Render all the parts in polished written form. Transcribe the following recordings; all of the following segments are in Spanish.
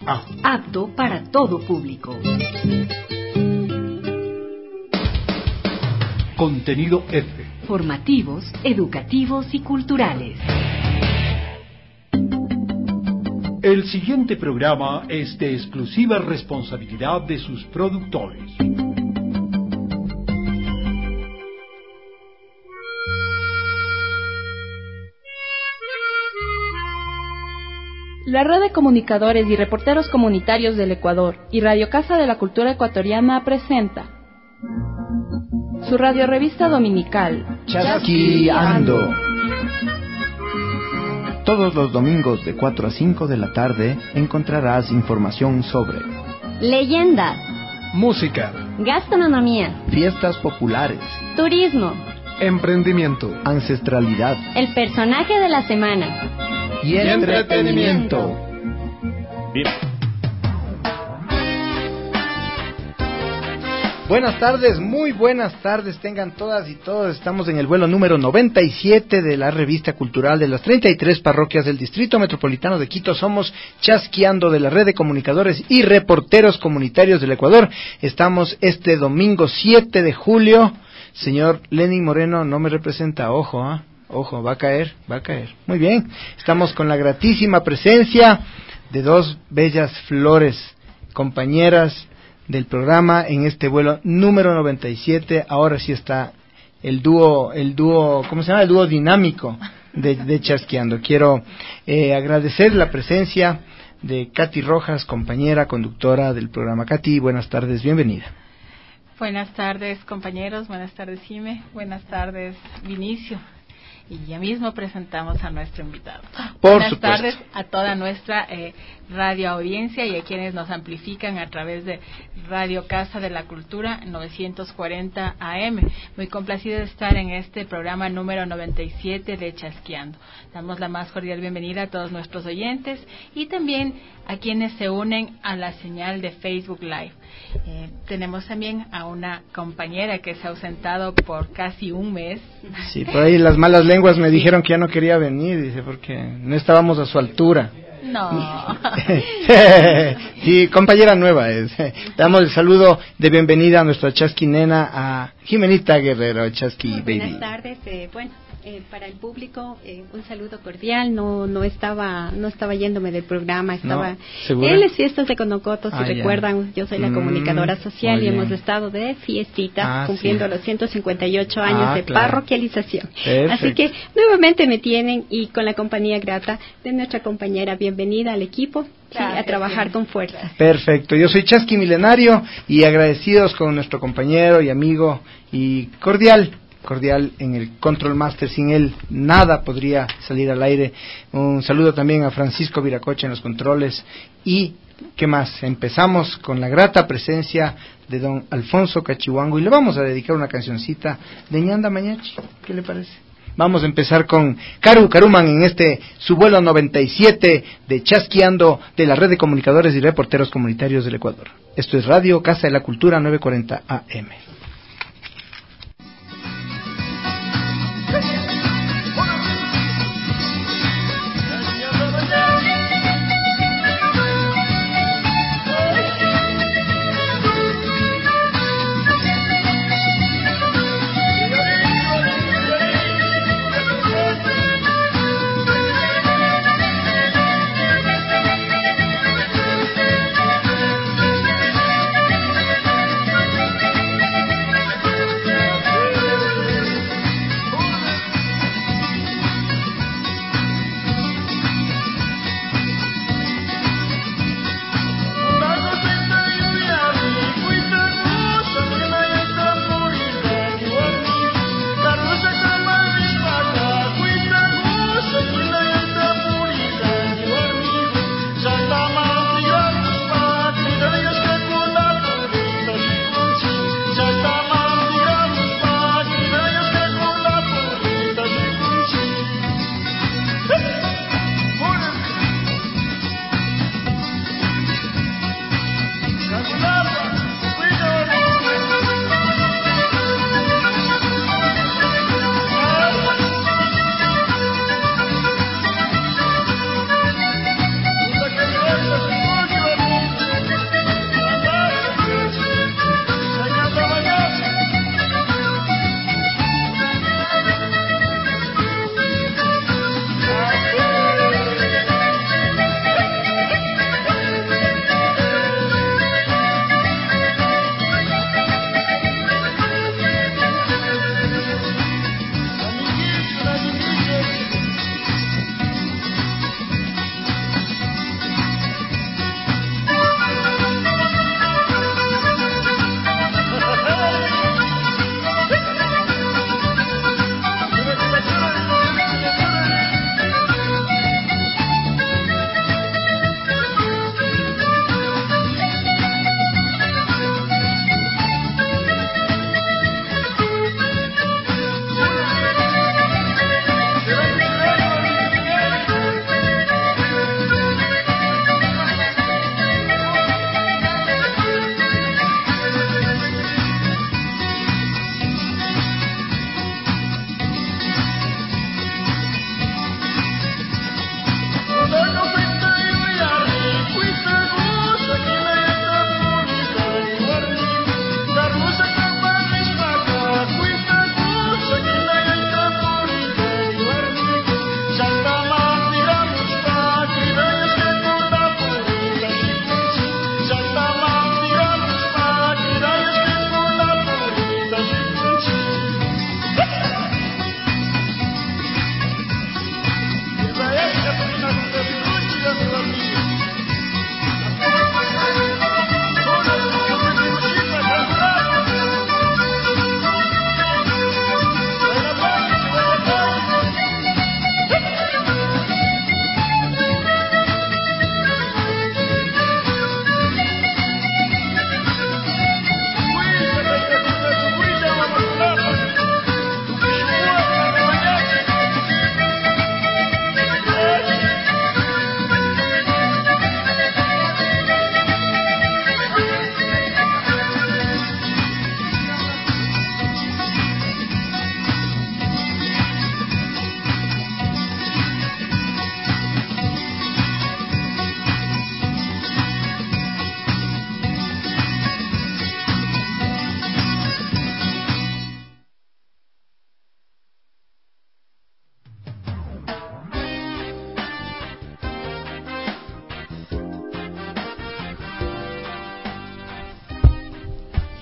A. Apto para todo público. Contenido F. Formativos, educativos y culturales. El siguiente programa es de exclusiva responsabilidad de sus productores. La Red de Comunicadores y Reporteros Comunitarios del Ecuador y Radio Casa de la Cultura Ecuatoriana presenta su radiorevista dominical Chasquiando. Todos los domingos de 4 a 5 de la tarde encontrarás información sobre leyendas, música, gastronomía, fiestas populares, turismo, emprendimiento, ancestralidad, el personaje de la semana y entretenimiento. Bien. Buenas tardes, muy buenas tardes, tengan todas y todos. Estamos en el vuelo número 97 de la revista cultural de las 33 parroquias del Distrito Metropolitano de Quito. Somos Chasquiando, de la Red de Comunicadores y Reporteros Comunitarios del Ecuador. Estamos este domingo 7 de julio. Señor Lenin Moreno no me representa, ojo, ojo, va a caer. Muy bien, estamos con la gratísima presencia de dos bellas flores, compañeras del programa en este vuelo número 97. Ahora sí está el dúo, ¿cómo se llama? El dúo dinámico de Chasquiando. Quiero agradecer la presencia de Katy Rojas, compañera conductora del programa. Katy, buenas tardes, bienvenida. Buenas tardes, compañeros, buenas tardes, Jime, buenas tardes, Vinicio. Y ya mismo presentamos a nuestro invitado. Buenas tardes a toda nuestra radio audiencia y a quienes nos amplifican a través de Radio Casa de la Cultura 940 AM. Muy complacida de estar en este programa número 97 de Chasquiando. Damos la más cordial bienvenida a todos nuestros oyentes y también a quienes se unen a la señal de Facebook Live. Tenemos también a una compañera que se ha ausentado por casi un mes. Sí, por ahí las malas lenguas me dijeron que ya no quería venir, dice, porque no estábamos a su altura. No. Sí, compañera nueva es. Damos el saludo de bienvenida a nuestra Chasqui nena, a Jimenita Guerrero, Chasqui Baby. Buenas tardes, para el público, un saludo cordial. No estaba yéndome del programa, estaba en las fiestas de Conocoto, si recuerdan. Yo soy la comunicadora social y hemos estado de fiestitas cumpliendo los 158 años de parroquialización. Perfecto. Así que nuevamente me tienen y con la compañía grata de nuestra compañera. Bienvenida al equipo. Gracias, a trabajar con fuerza. Perfecto, yo soy Chasqui Milenario y agradecidos con nuestro compañero y amigo y cordial en el Control Master. Sin él nada podría salir al aire. Un saludo también a Francisco Viracocha en los controles. Y ¿qué más? Empezamos con la grata presencia de don Alfonso Cachihuango y le vamos a dedicar una cancioncita de Ñanda Mañachi. ¿Qué le parece? Vamos a empezar con Caruman en este su vuelo 97 de Chasquiando, de la Red de Comunicadores y Reporteros Comunitarios del Ecuador. Esto es Radio Casa de la Cultura 940 AM.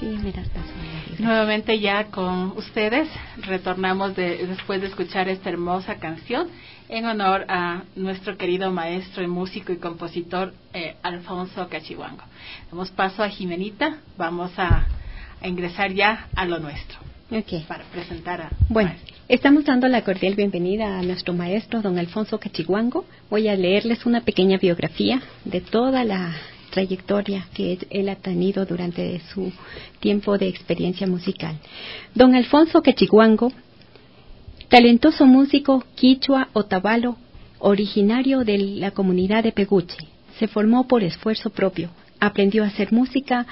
me das paso. Nuevamente ya con ustedes retornamos después de escuchar esta hermosa canción en honor a nuestro querido maestro y músico y compositor Alfonso Cachihuango. Damos paso a Jimenita, vamos a ingresar ya a lo nuestro. Okay. Para presentar a... Bueno, estamos dando la cordial bienvenida a nuestro maestro, don Alfonso Cachihuango. Voy a leerles una pequeña biografía de toda la trayectoria que él ha tenido durante su tiempo de experiencia musical. Don Alfonso Cachihuango, talentoso músico quichua otavalo, originario de la comunidad de Peguche, se formó por esfuerzo propio, aprendió a hacer música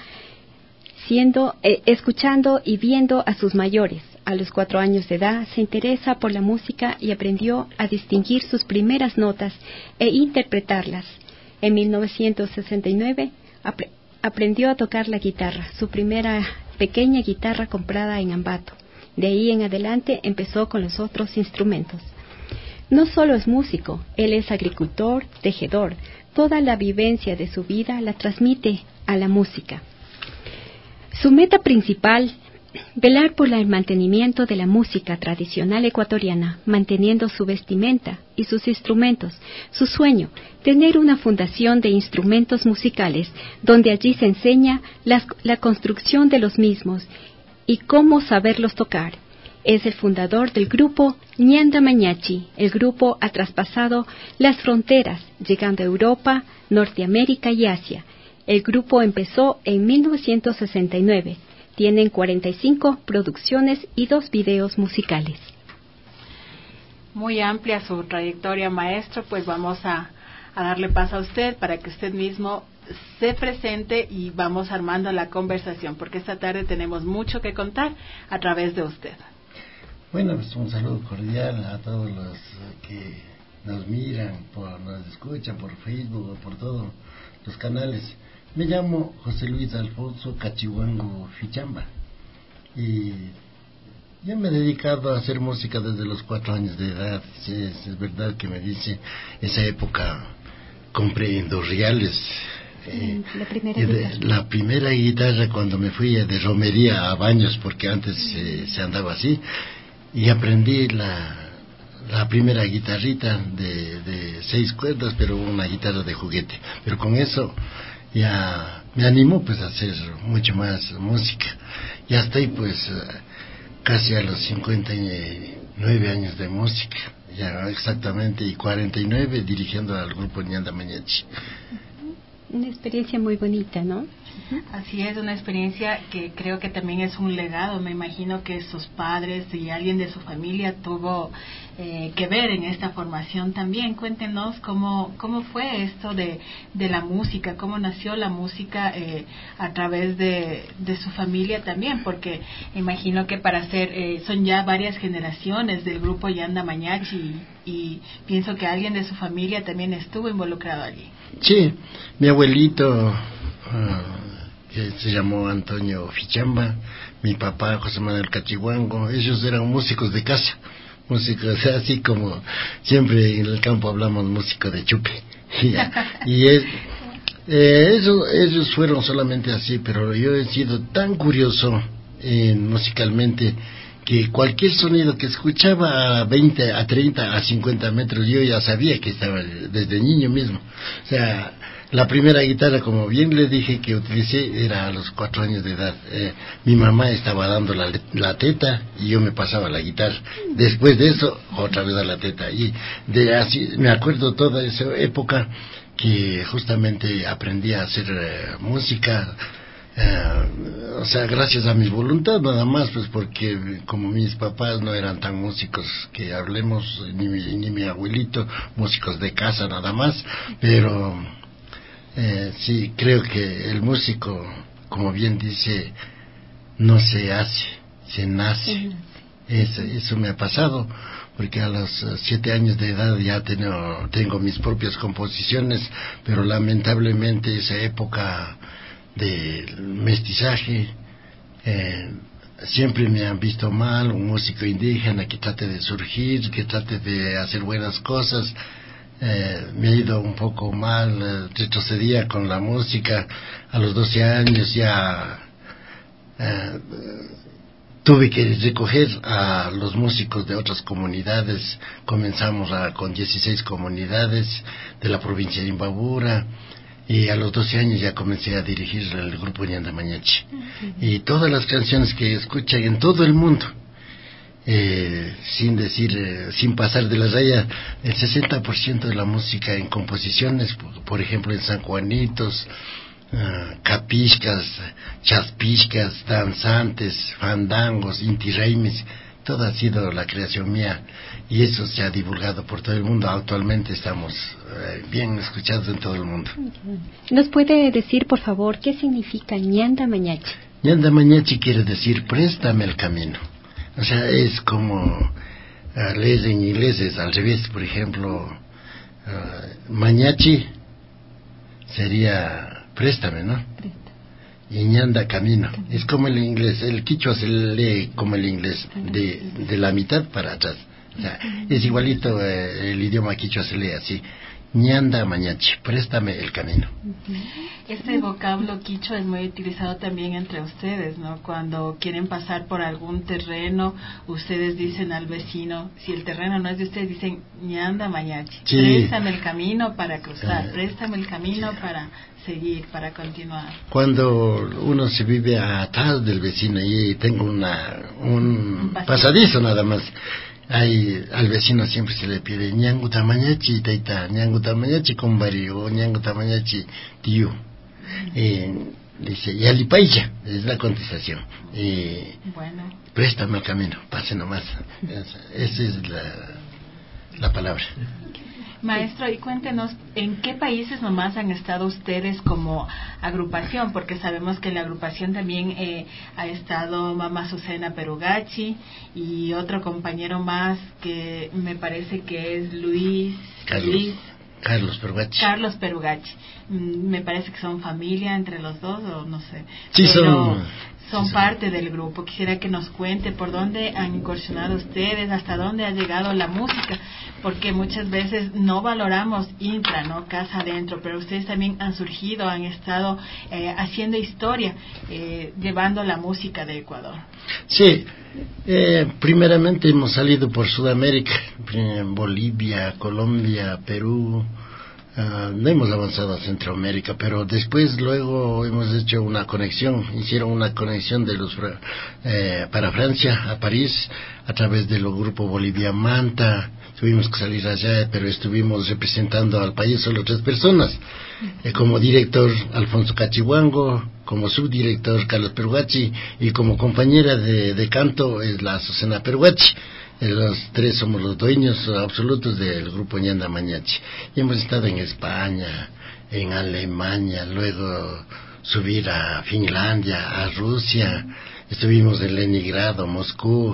escuchando y viendo a sus mayores. A los 4 años de edad se interesa por la música y aprendió a distinguir sus primeras notas e interpretarlas. En 1969 aprendió a tocar la guitarra, su primera pequeña guitarra comprada en Ambato. De ahí en adelante empezó con los otros instrumentos. No solo es músico, él es agricultor, tejedor. Toda la vivencia de su vida la transmite a la música. Su meta principal, velar por el mantenimiento de la música tradicional ecuatoriana, manteniendo su vestimenta y sus instrumentos. Su sueño, tener una fundación de instrumentos musicales, donde allí se enseña la construcción de los mismos y cómo saberlos tocar. Es el fundador del grupo Ñanda Mañachi. El grupo ha traspasado las fronteras, llegando a Europa, Norteamérica y Asia. El grupo empezó en 1969. Tienen 45 producciones y 2 videos musicales. Muy amplia su trayectoria, maestro, pues vamos a darle paso a usted para que usted mismo se presente y vamos armando la conversación, porque esta tarde tenemos mucho que contar a través de usted. Bueno, pues un saludo cordial a todos los que nos miran, nos escuchan por Facebook o por todos los canales. Me llamo José Luis Alfonso Cachihuango Fichamba y yo me he dedicado a hacer música desde los 4 años de edad. Sí, es verdad que me dice, esa época compré en 2 reales la primera guitarra cuando me fui de romería a Baños, porque antes se andaba así, y aprendí la primera guitarrita de 6 cuerdas, pero una guitarra de juguete. Pero con eso ya me animó pues a hacer mucho más música. Ya estoy pues casi a los 59 años de música, ya exactamente, y 49 dirigiendo al grupo Ñanda Mañachi. Una experiencia muy bonita, ¿no? Así es, una experiencia que creo que también es un legado. Me imagino que sus padres y alguien de su familia tuvo que ver en esta formación también. Cuéntenos cómo fue esto de la música, cómo nació la música a través de su familia también, porque me imagino que para hacer, son ya varias generaciones del grupo Ñanda Mañachi y pienso que alguien de su familia también estuvo involucrado allí. Sí, mi abuelito, que se llamó Antonio Fichamba, mi papá José Manuel Cachihuango, ellos eran músicos de casa, músicos así como siempre en el campo hablamos música de chupe, ellos fueron solamente así, pero yo he sido tan curioso musicalmente que cualquier sonido que escuchaba a 20, a 30, a 50 metros, yo ya sabía que estaba desde niño mismo. O sea, la primera guitarra, como bien le dije, que utilicé era a los 4 años de edad. Mi mamá estaba dando la teta y yo me pasaba la guitarra. Después de eso, otra vez a la teta. Y así me acuerdo toda esa época que justamente aprendí a hacer música. O sea, gracias a mi voluntad nada más, pues porque como mis papás no eran tan músicos que hablemos, ni mi abuelito, músicos de casa nada más, pero sí, creo que el músico, como bien dice, no se hace, se nace. Eso me ha pasado, porque a los 7 años de edad ya tengo mis propias composiciones, pero lamentablemente esa época del mestizaje, siempre me han visto mal, un músico indígena que trate de surgir, que trate de hacer buenas cosas. Me ha ido un poco mal, retrocedía con la música. A los 12 años ya tuve que recoger a los músicos de otras comunidades. Comenzamos con 16 comunidades de la provincia de Imbabura, y a los 12 años ya comencé a dirigir el grupo Ñanda Mañachi. Y todas las canciones que escuchan en todo el mundo, sin pasar de la raya, el 60% de la música en composiciones, por ejemplo en San Juanitos, capiscas, chaspishcas, danzantes, fandangos, intirreimes, todo ha sido la creación mía, y eso se ha divulgado por todo el mundo. Actualmente estamos bien escuchados en todo el mundo. ¿Nos puede decir, por favor, qué significa Ñanda Mañachi? Ñanda Mañachi quiere decir préstame el camino. O sea, es como leer en inglés, es al revés. Por ejemplo, Mañachi sería préstame, ¿no? Y Ñanda camino. Es como el inglés. El quichua se lee como el inglés, de la mitad para atrás. O sea, es igualito, el idioma quichua se lee así. Ñanda Mañachi, préstame el camino. Este vocablo quichua es muy utilizado también entre ustedes, ¿no? Cuando quieren pasar por algún terreno, ustedes dicen al vecino, si el terreno no es de ustedes, dicen Ñanda Mañachi, sí. Préstame el camino para cruzar, préstame el camino para seguir, para continuar. Cuando uno se vive atrás del vecino y tengo un pasadizo nada más, al vecino siempre se le pide Ñangu Tamañachi taita, Ñangu Tamañachi combari, o Ñangu Tamañachi tío. Dice Yalipaicha, es la contestación. Bueno. Préstame el camino, pase nomás. Esa es la palabra. Maestro, y cuéntenos, ¿en qué países nomás han estado ustedes como agrupación? Porque sabemos que en la agrupación también ha estado Mama Azucena Perugachi y otro compañero más que me parece que es Carlos Perugachi. Carlos Perugachi. Me parece que son familia entre los dos, o no sé. Sí, son parte del grupo. Quisiera que nos cuente por dónde han incursionado ustedes, hasta dónde ha llegado la música, porque muchas veces no valoramos intra, ¿no? Casa adentro, pero ustedes también han surgido, han estado haciendo historia, llevando la música de Ecuador. Sí, primeramente hemos salido por Sudamérica, Bolivia, Colombia, Perú. No hemos avanzado a Centroamérica, pero luego hemos hecho hicieron una conexión para Francia, a París, a través del grupo Bolivia Manta. Tuvimos que salir allá, pero estuvimos representando al país solo 3 personas. Como director Alfonso Cachihuango, como subdirector Carlos Perugachi, y como compañera de canto es la Azucena Perugachi. Los 3 somos los dueños absolutos del grupo Ñanda Mañachi. Y hemos estado en España, en Alemania, luego subir a Finlandia, a Rusia. Estuvimos en Leningrado, Moscú,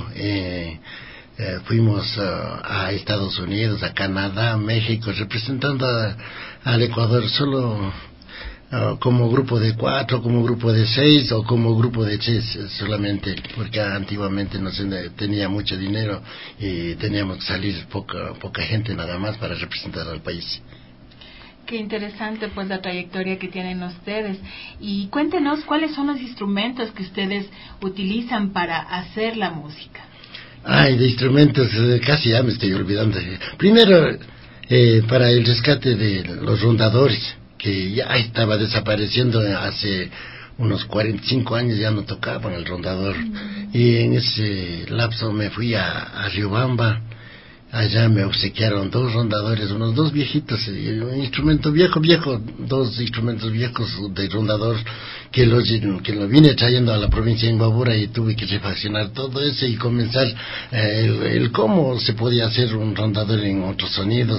fuimos a Estados Unidos, a Canadá, México, representando al Ecuador solo como grupo de 4, como grupo de 6 o como grupo de 3 solamente, porque antiguamente no se tenía mucho dinero y teníamos que salir poca gente nada más para representar al país. Qué interesante pues la trayectoria que tienen ustedes. Y cuéntenos cuáles son los instrumentos que ustedes utilizan para hacer la música. De instrumentos casi ya me estoy olvidando. Primero, para el rescate de los rondadores, que ya estaba desapareciendo hace unos 45 años, ya no tocaban el rondador. Y en ese lapso me fui a Riobamba. Allá me obsequiaron 2 rondadores, unos 2 viejitos, un instrumento viejo, 2 instrumentos viejos de rondador que lo vine trayendo a la provincia de Imbabura, y tuve que refaccionar todo eso y comenzar el cómo se podía hacer un rondador en otros sonidos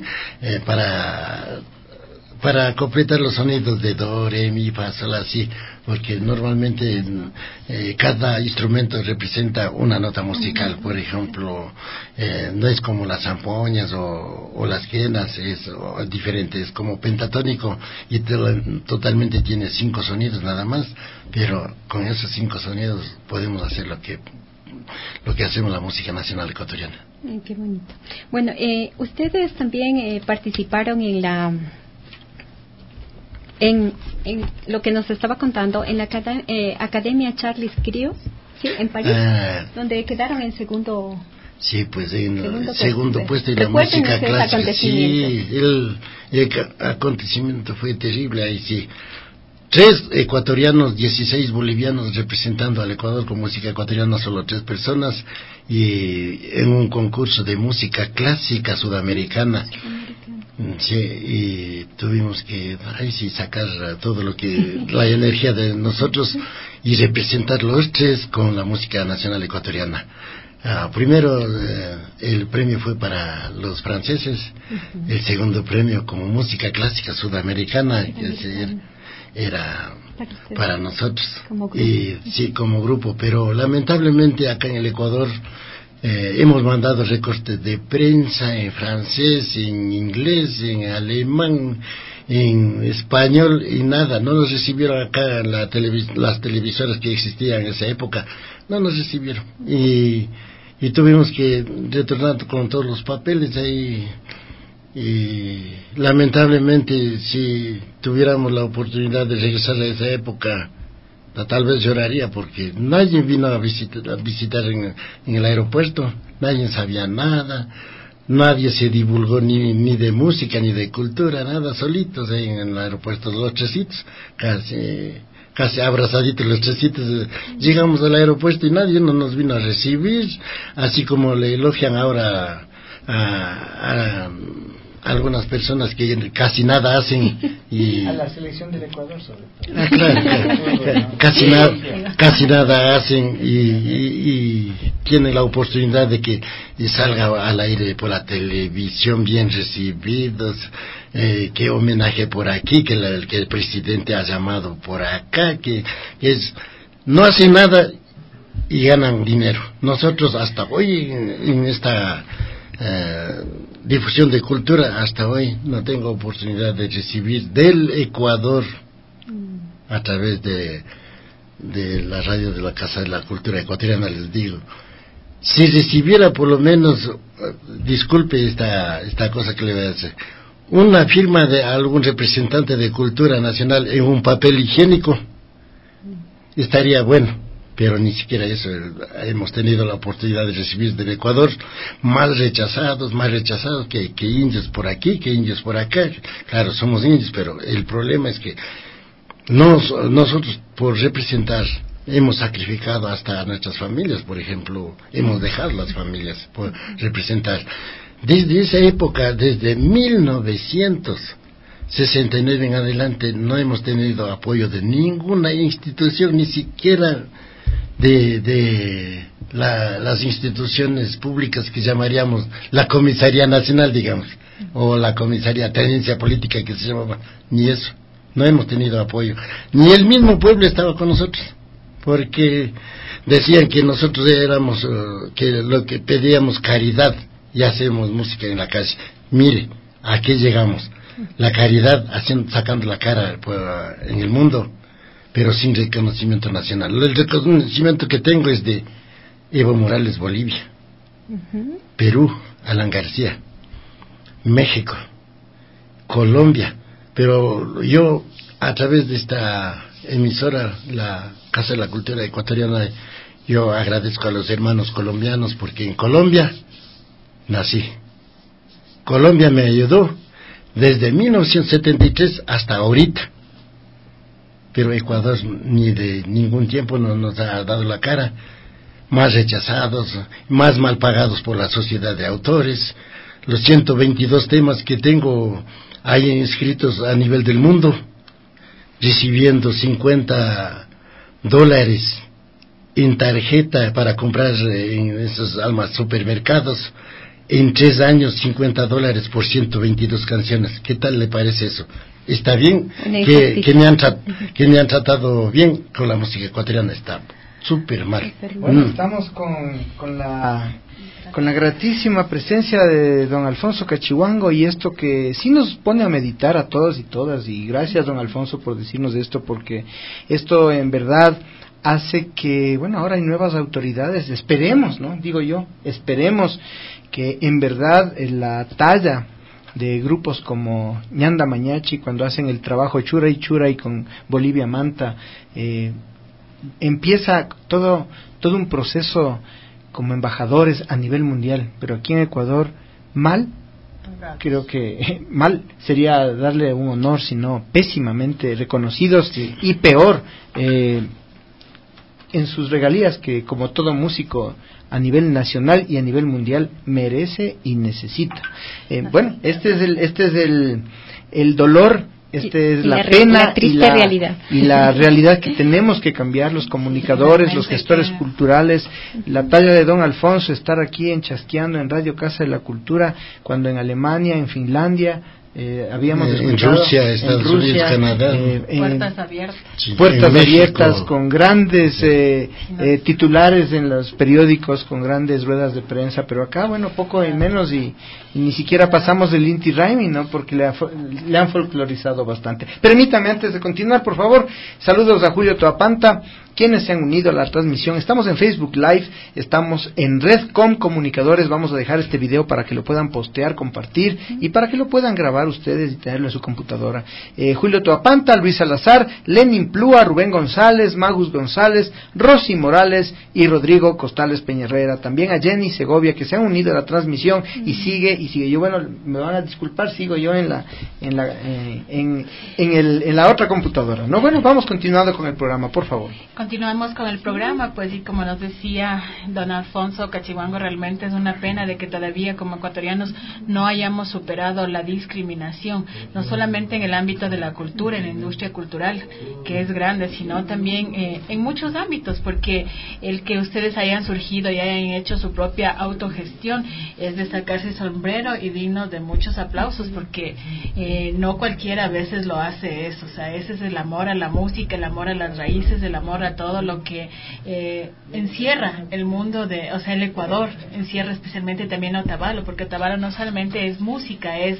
para completar los sonidos de do, re, mi, fa, sol, así, porque normalmente cada instrumento representa una nota musical. Por ejemplo, no es como las zampoñas o las quenas, es diferente, es como pentatónico y totalmente tiene 5 sonidos nada más, pero con esos 5 sonidos podemos hacer lo que hacemos la música nacional ecuatoriana. Qué bonito. Bueno, ustedes también participaron en en lo que nos estaba contando, en la Academia Charles Cros, ¿sí? En París, donde quedaron en segundo. Sí, pues en segundo puesto en la música clásica. Sí, el acontecimiento fue terrible ahí, sí. 3 ecuatorianos, 16 bolivianos representando al Ecuador con música ecuatoriana, solo 3 personas, y en un concurso de música clásica sudamericana. Sí, y tuvimos que ahí sí sacar todo lo que la energía de nosotros y representar los 3 con la música nacional ecuatoriana. Primero el premio fue para los franceses, el segundo premio como música clásica sudamericana, era para nosotros, y sí, como grupo, pero lamentablemente acá en el Ecuador hemos mandado recortes de prensa en francés, en inglés, en alemán, en español, y nada, no nos recibieron acá las televisoras que existían en esa época, no nos recibieron, y tuvimos que retornar con todos los papeles ahí. Y lamentablemente, si tuviéramos la oportunidad de regresar a esa época, tal vez lloraría, porque nadie vino a visitar en el aeropuerto, nadie sabía nada, nadie se divulgó ni de música ni de cultura, nada, solitos ahí en el aeropuerto, los 3citos, casi abrazaditos los 3citos, llegamos al aeropuerto y nadie nos vino a recibir, así como le elogian ahora a algunas personas que casi nada hacen, y a la selección del Ecuador sobre todo. Claro, casi nada hacen, y tienen la oportunidad de que salga al aire por la televisión bien recibidos, que homenaje por aquí, que el presidente ha llamado por acá, que no hacen nada y ganan dinero. Nosotros hasta hoy en esta difusión de cultura, hasta hoy no tengo oportunidad de recibir del Ecuador a través de la radio de la Casa de la Cultura Ecuatoriana. Les digo, si recibiera por lo menos, disculpe esta cosa que le voy a hacer, una firma de algún representante de cultura nacional en un papel higiénico, estaría bueno. Pero ni siquiera eso hemos tenido la oportunidad de recibir del Ecuador, más rechazados que indios por aquí, que indios por acá. Claro, somos indios, pero el problema es que nosotros por representar hemos sacrificado hasta a nuestras familias, por ejemplo, hemos dejado las familias por representar. Desde esa época, desde 1969 en adelante, no hemos tenido apoyo de ninguna institución, ni siquiera de las instituciones públicas que llamaríamos la Comisaría Nacional, digamos, o la Comisaría Tenencia Política que se llamaba, ni eso, no hemos tenido apoyo, ni el mismo pueblo estaba con nosotros, porque decían que nosotros éramos, que lo que pedíamos caridad, y hacemos música en la calle. Mire, ¿a qué llegamos? La caridad, sacando la cara en el mundo, pero sin reconocimiento nacional. El reconocimiento que tengo es de Evo Morales, Bolivia, Perú, Alan García, México, Colombia, pero yo a través de esta emisora, la Casa de la Cultura Ecuatoriana, yo agradezco a los hermanos colombianos, porque en Colombia nací. Colombia me ayudó desde 1973 hasta ahorita. Pero Ecuador ni de ningún tiempo nos ha dado la cara, más rechazados, más mal pagados por la sociedad de autores, los 122 temas que tengo ahí inscritos a nivel del mundo, recibiendo $50 en tarjeta para comprar en esos almas supermercados, en 3 años $50 por 122 canciones. ¿Qué tal le parece eso? Está bien, que me han tratado bien con la música ecuatoriana, está súper mal. Bueno, estamos con la gratísima presencia de don Alfonso Cachihuango, y esto que sí nos pone a meditar a todos y todas, y gracias don Alfonso por decirnos esto, porque esto en verdad hace que, bueno, ahora hay nuevas autoridades, esperemos, ¿no? Digo yo, esperemos que en verdad la talla de grupos como Ñanda Mañachi, cuando hacen el trabajo Churay Churay con Bolivia Manta, empieza todo un proceso como embajadores a nivel mundial, pero aquí en Ecuador creo que mal sería darle un honor, sino pésimamente reconocidos, y peor, en sus regalías, que como todo músico a nivel nacional y a nivel mundial merece y necesita. Bueno, este es el dolor, es la pena, la triste realidad. Y la realidad que tenemos que cambiar los comunicadores, los gestores culturales. La talla de don Alfonso, estar aquí en Chasqueando en Radio Casa de la Cultura, cuando en Alemania, en Finlandia, habíamos escuchado en Rusia, Estados Unidos, Canadá, puertas abiertas, sí, puertas abiertas con grandes titulares en los periódicos, con grandes ruedas de prensa, pero acá bueno, poco y menos, y ni siquiera pasamos del Inti Raymi, ¿no? Porque le han folclorizado bastante. Permítame, antes de continuar, por favor, saludos a Julio Toapanta, quienes se han unido a la transmisión. Estamos en Facebook Live, estamos en Redcom Comunicadores. Vamos a dejar este video para que lo puedan postear, compartir, y para que lo puedan grabar ustedes y tenerlo en su computadora. Julio Toapanta, Luis Salazar, Lenin Plúa, Rubén González, Magus González, Rosy Morales y Rodrigo Costales Peñerrera. También a Jenny Segovia, que se han unido a la transmisión y sigue. Yo, bueno, me van a disculpar, sigo yo en la otra computadora, ¿no? Bueno, vamos continuando con el programa, por favor. Continuamos con el programa, pues, y como nos decía don Alfonso Cachihuango, realmente es una pena de que todavía como ecuatorianos no hayamos superado la discriminación, no solamente en el ámbito de la cultura, en la industria cultural, que es grande, sino también en muchos ámbitos, porque el que ustedes hayan surgido y hayan hecho su propia autogestión es de sacarse el sombrero y digno de muchos aplausos, porque no cualquiera a veces lo hace eso. O sea, ese es el amor a la música, el amor a las raíces, el amor a todo lo que encierra el mundo o sea, el Ecuador encierra especialmente también a Otavalo, porque Otavalo no solamente es música, es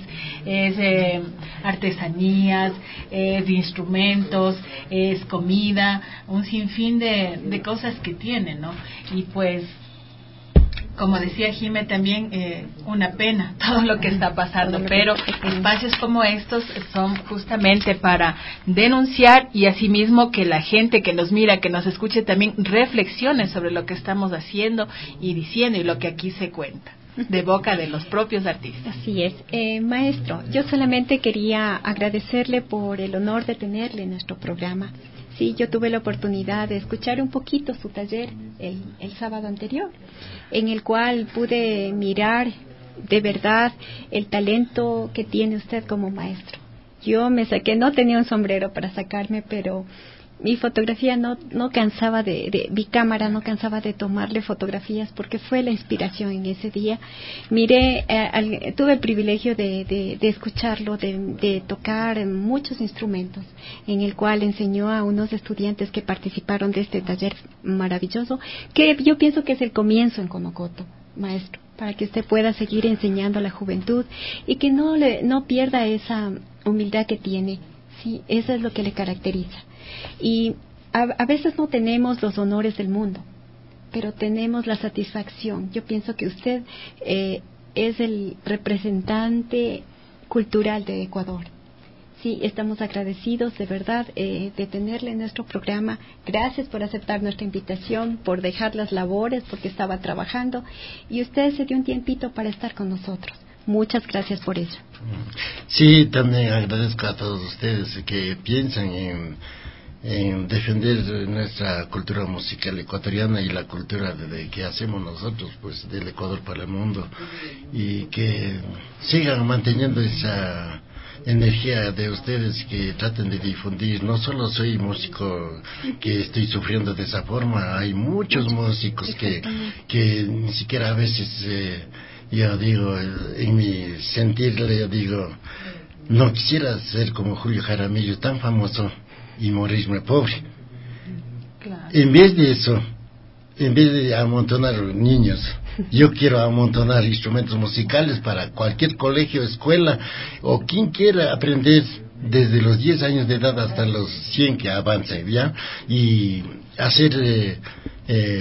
artesanías, es instrumentos, es comida, un sinfín de cosas que tiene, ¿no? Y pues, como decía Jime, también una pena todo lo que está pasando, pero espacios como estos son justamente para denunciar, y asimismo que la gente que nos mira, que nos escuche, también reflexione sobre lo que estamos haciendo y diciendo y lo que aquí se cuenta de boca de los propios artistas. Así es. Maestro, yo solamente quería agradecerle por el honor de tenerle en nuestro programa. Sí, yo tuve la oportunidad de escuchar un poquito su taller el sábado anterior, en el cual pude mirar de verdad el talento que tiene usted como maestro. Yo me saqué, no tenía un sombrero para sacarme, pero mi fotografía no cansaba mi cámara no cansaba de tomarle fotografías, porque fue la inspiración en ese día. Miré, tuve el privilegio de escucharlo, de tocar muchos instrumentos, en el cual enseñó a unos estudiantes que participaron de este taller maravilloso, que yo pienso que es el comienzo en Conocoto, maestro, para que usted pueda seguir enseñando a la juventud y que no pierda esa humildad que tiene. Sí, eso es lo que le caracteriza. Y a veces no tenemos los honores del mundo, pero tenemos la satisfacción. Yo pienso que usted es el representante cultural de Ecuador. Sí, estamos agradecidos de verdad de tenerle en nuestro programa. Gracias por aceptar nuestra invitación, por dejar las labores, porque estaba trabajando, y usted se dio un tiempito para estar con nosotros. Muchas gracias por eso. Sí, también agradezco a todos ustedes que piensan en defender nuestra cultura musical ecuatoriana y la cultura que hacemos nosotros, pues, del Ecuador para el mundo, y que sigan manteniendo esa energía de ustedes, que traten de difundir. No solo soy músico que estoy sufriendo de esa forma, hay muchos músicos que ni siquiera a veces yo digo, en mi sentir, le digo, no quisiera ser como Julio Jaramillo, tan famoso, y morirme pobre. Claro. En vez de eso, en vez de amontonar niños, yo quiero amontonar instrumentos musicales para cualquier colegio, escuela, o quien quiera aprender desde los 10 años de edad hasta los 100 que avancen, ¿ya? Y hacer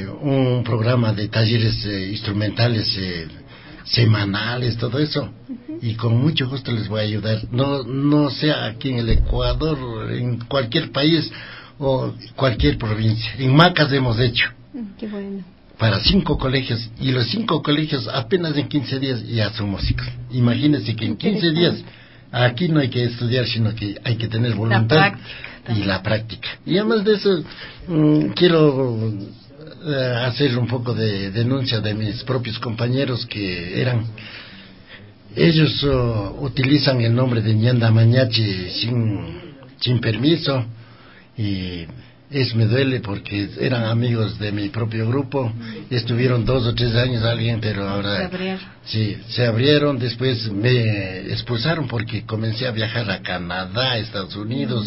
un programa de talleres instrumentales semanales, todo eso. y con mucho gusto les voy a ayudar. No sea aquí en el Ecuador, en cualquier país o cualquier provincia. En Macas hemos hecho. Qué bueno. Para 5 colegios, y los 5 colegios apenas en 15 días ya son músicos. Imagínense que en 15 días, aquí no hay que estudiar, sino que hay que tener voluntad y la práctica. Y además de eso, quiero hacer un poco de denuncia de mis propios compañeros que ellos utilizan el nombre de Ñanda Mañachi sin permiso, y eso me duele porque eran amigos de mi propio grupo, estuvieron 2 o 3 años alguien, pero ahora se abrieron. Después me expulsaron porque comencé a viajar a Canadá, a Estados Unidos,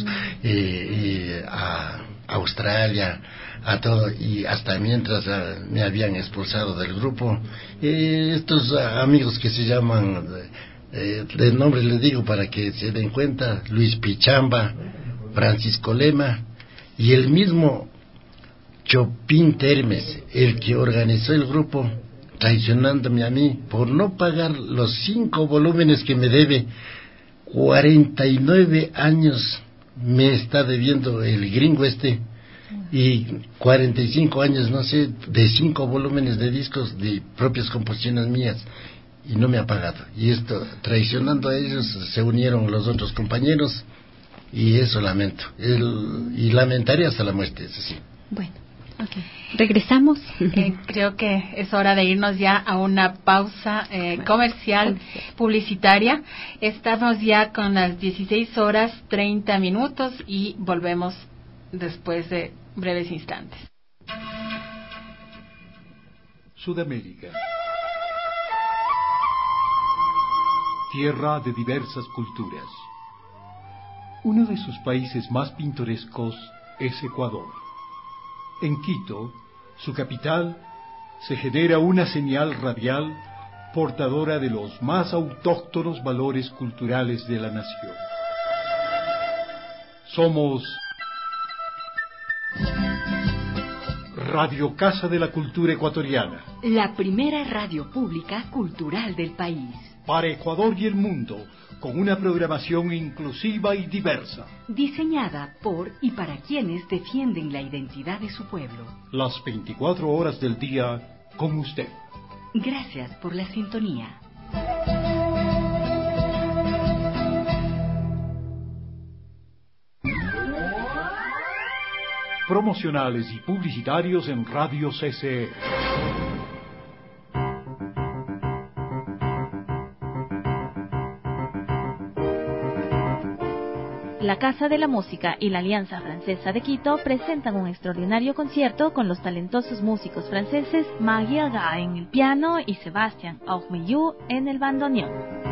a Australia, a todo, y hasta mientras me habían expulsado del grupo. Estos amigos que se llaman, de nombre les digo para que se den cuenta: Luis Pichamba, Francisco Lema, y el mismo Chopin Termes, el que organizó el grupo, traicionándome a mí por no pagar los 5 volúmenes que me debe. 49 años me está debiendo el gringo y 45 años, no sé, de 5 volúmenes de discos de propias composiciones mías, y no me ha pagado. Y esto, traicionando a ellos, se unieron los otros compañeros, y eso lamento, y lamentaré hasta la muerte, eso sí. Bueno, regresamos. Creo que es hora de irnos ya a una pausa comercial, publicitaria. Estamos ya con las 16:30 y volvemos después de breves instantes. Sudamérica, tierra de diversas culturas. Uno de sus países más pintorescos es Ecuador. En Quito, su capital, se genera una señal radial portadora de los más autóctonos valores culturales de la nación. Somos Radio Casa de la Cultura Ecuatoriana, la primera radio pública cultural del país. Para Ecuador y el mundo, con una programación inclusiva y diversa. Diseñada por y para quienes defienden la identidad de su pueblo. Las 24 horas del día con usted. Gracias por la sintonía. Promocionales y publicitarios en Radio CCE. La Casa de la Música y la Alianza Francesa de Quito presentan un extraordinario concierto con los talentosos músicos franceses Maggie Aga en el piano y Sebastián Augmeyou en el bandoneón.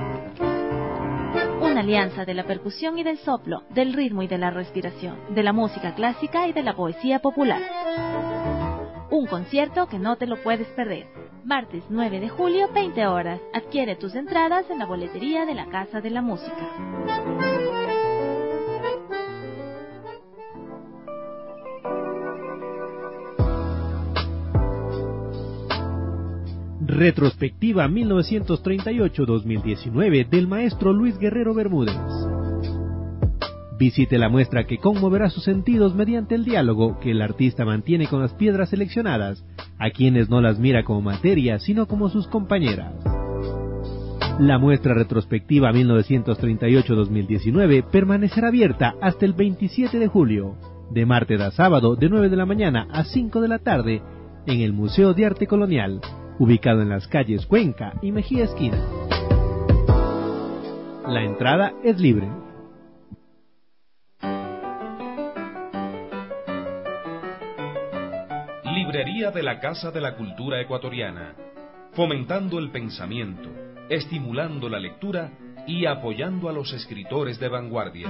Una alianza de la percusión y del soplo, del ritmo y de la respiración, de la música clásica y de la poesía popular. Un concierto que no te lo puedes perder. Martes 9 de julio, 20 horas. Adquiere tus entradas en la boletería de la Casa de la Música. Retrospectiva 1938-2019 del maestro Luis Guerrero Bermúdez. Visite la muestra que conmoverá sus sentidos mediante el diálogo que el artista mantiene con las piedras seleccionadas, a quienes no las mira como materia, sino como sus compañeras. La muestra retrospectiva 1938-2019 permanecerá abierta hasta el 27 de julio, de martes a sábado de 9 de la mañana a 5 de la tarde, en el Museo de Arte Colonial, ubicado en las calles Cuenca y Mejía Esquina. La entrada es libre. Librería de la Casa de la Cultura Ecuatoriana, fomentando el pensamiento, estimulando la lectura y apoyando a los escritores de vanguardia.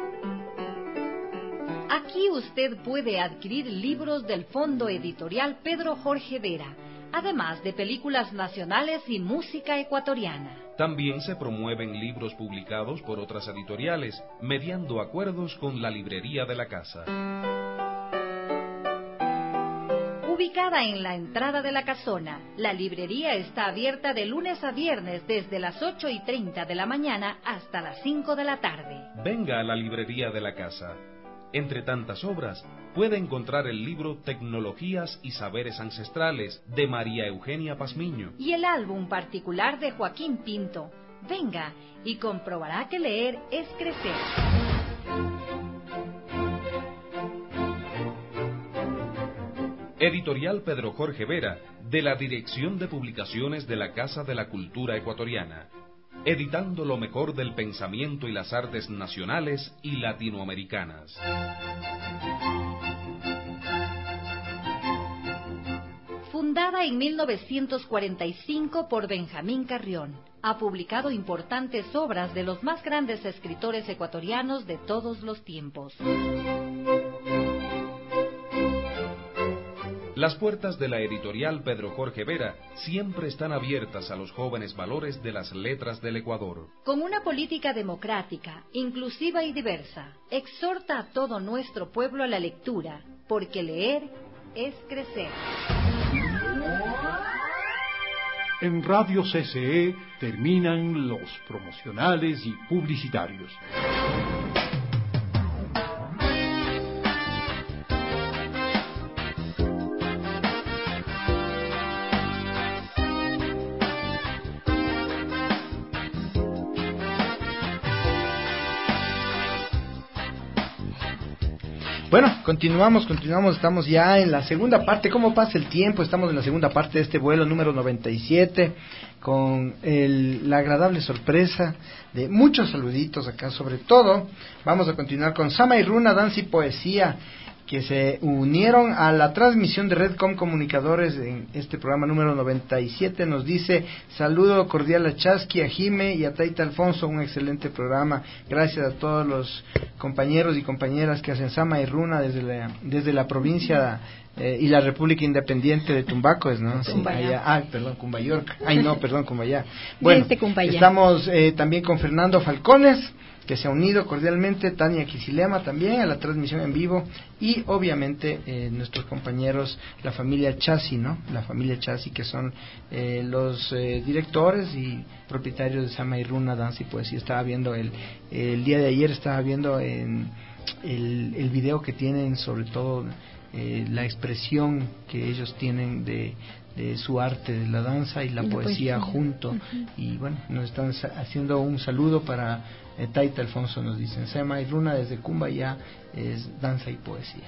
Aquí usted puede adquirir libros del Fondo Editorial Pedro Jorge Vera, además de películas nacionales y música ecuatoriana. También se promueven libros publicados por otras editoriales, mediando acuerdos con la librería de la casa. Ubicada en la entrada de la casona, la librería está abierta de lunes a viernes desde las 8:30 de la mañana hasta las 5 de la tarde. Venga a la librería de la casa. Entre tantas obras, puede encontrar el libro Tecnologías y Saberes Ancestrales de María Eugenia Pazmiño y el álbum particular de Joaquín Pinto. Venga y comprobará que leer es crecer. Editorial Pedro Jorge Vera, de la Dirección de Publicaciones de la Casa de la Cultura Ecuatoriana, editando lo mejor del pensamiento y las artes nacionales y latinoamericanas. Fundada en 1945 por Benjamín Carrión, ha publicado importantes obras de los más grandes escritores ecuatorianos de todos los tiempos. Las puertas de la editorial Pedro Jorge Vera siempre están abiertas a los jóvenes valores de las letras del Ecuador. Con una política democrática, inclusiva y diversa, exhorta a todo nuestro pueblo a la lectura, porque leer es crecer. En Radio CCE terminan los promocionales y publicitarios. Bueno, continuamos, estamos ya en la segunda parte. ¿Cómo pasa el tiempo? Estamos en la segunda parte de este vuelo número 97 con la agradable sorpresa de muchos saluditos acá. Sobre todo, vamos a continuar con Sama y Runa, Danza y Poesía, que se unieron a la transmisión de Redcom Comunicadores en este programa número 97. Nos dice: saludo cordial a Chasqui, a Jime y a Taita Alfonso, un excelente programa. Gracias a todos los compañeros y compañeras que hacen Sama y Runa desde la provincia y la República Independiente de Tumbaco, ¿no? Sí, allá, Cumbayorca. Cumbayá. Bueno, estamos también con Fernando Falcones, que se ha unido cordialmente, Tania Quisilema también a la transmisión en vivo, y obviamente nuestros compañeros, la familia Chasi, ¿no? La familia Chasi, que son los directores y propietarios de Sama y Runa, Danza y Poesía. Estaba viendo el día de ayer, estaba viendo el video que tienen, sobre todo la expresión que ellos tienen de su arte, de la danza y la poesía junto. Y bueno, nos están haciendo un saludo para Taita Alfonso, nos dicen: Sama y Runa desde Cumbayá es danza y poesía.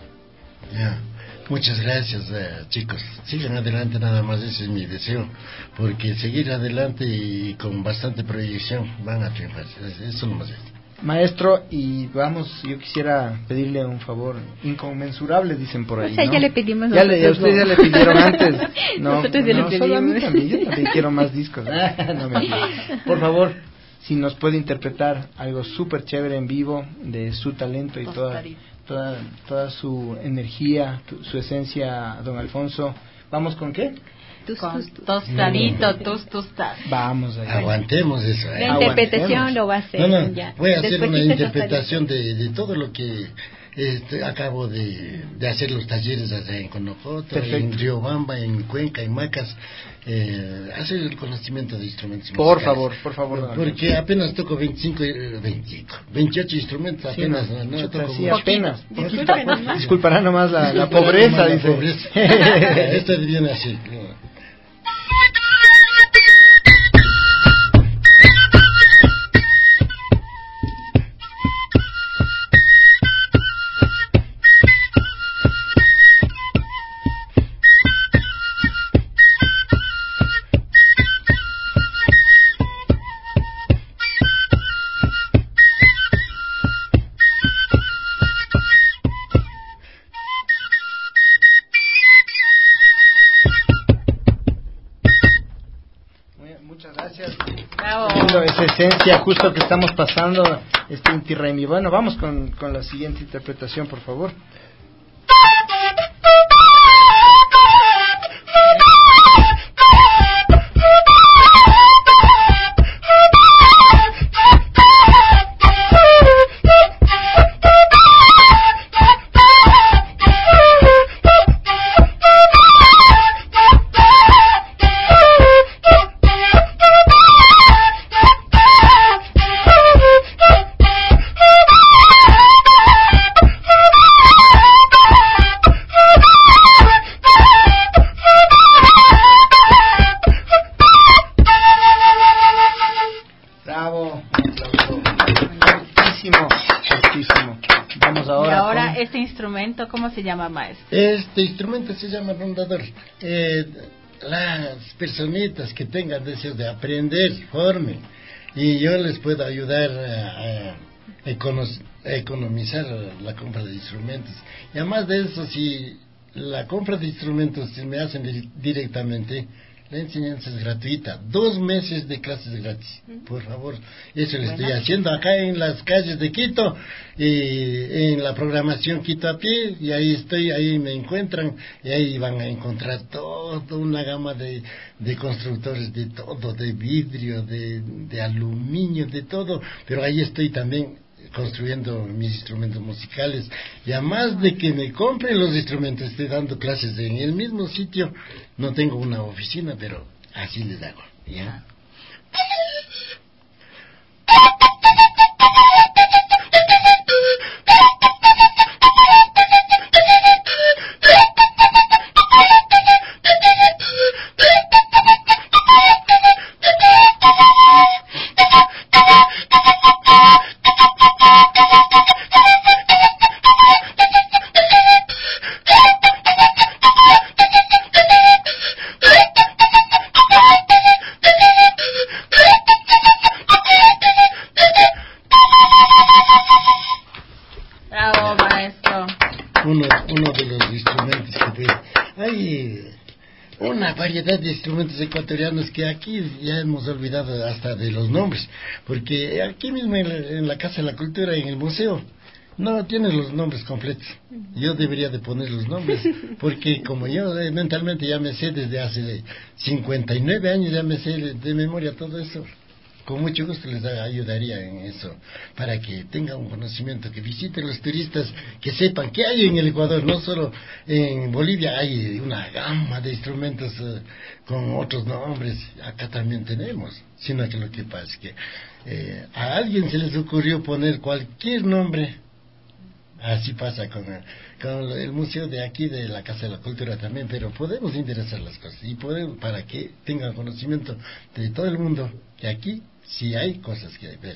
Muchas gracias, chicos. Sigan adelante, nada más, ese es mi deseo, porque seguir adelante y con bastante proyección van a triunfar. Eso nomás es. Maestro, y vamos, yo quisiera pedirle un favor inconmensurable, dicen por ahí, o sea, ¿no? Ya le pedimos. Ustedes ya le pidieron antes. Nosotros ya le pedimos. Solo a mí también, yo también quiero más discos. No, por favor, si nos puede interpretar algo súper chévere en vivo de su talento y toda su energía, su esencia, don Alfonso. ¿Vamos con qué? Tostadito, tostas. Vamos allá. Aguantemos eso. La interpretación lo va a hacer. Ya. Voy a hacer una interpretación de todo lo que acabo de hacer los talleres allá en Conocoto, en Riobamba, en Cuenca, en Macas. Hacer el conocimiento de instrumentos musicales. Por favor. Porque apenas toco 28 instrumentos, apenas. Sí, no toco apenas. Disculpará nomás la pobreza, dice. La pobreza. Esto viene así. Esa esencia justo que estamos pasando, Inti Raimi. Bueno, vamos con la siguiente interpretación, por favor. se llama, maestro? Este instrumento se llama rondador. Las personitas que tengan deseos de aprender, formen, y yo les puedo ayudar a economizar la compra de instrumentos. Y además de eso, si la compra de instrumentos se me hacen directamente, la enseñanza es gratuita, 2 meses de clases gratis, por favor. Eso lo estoy haciendo acá en las calles de Quito, y en la programación Quito a pie, y ahí estoy, ahí me encuentran, y ahí van a encontrar toda una gama de constructores de todo, de vidrio, de aluminio, de todo, pero ahí estoy también construyendo mis instrumentos musicales, y además de que me compren los instrumentos, estoy dando clases en el mismo sitio. No tengo una oficina, pero así les hago, ¿ya? Uno de los instrumentos que hay una variedad de instrumentos ecuatorianos que aquí ya hemos olvidado hasta de los nombres, porque aquí mismo en la Casa de la Cultura, en el museo, no tienen los nombres completos. Yo debería de poner los nombres, porque como yo mentalmente ya me sé desde hace 59 años, ya me sé de memoria todo eso. Con mucho gusto les ayudaría en eso, para que tengan un conocimiento, que visiten los turistas, que sepan que hay en el Ecuador, no solo en Bolivia, hay una gama de instrumentos con otros nombres, acá también tenemos, sino que lo que pasa es que a alguien se les ocurrió poner cualquier nombre. Así pasa con el museo de aquí, de la Casa de la Cultura también, pero podemos interesar las cosas, y podemos, para que tengan conocimiento de todo el mundo, que aquí sí hay cosas que ver.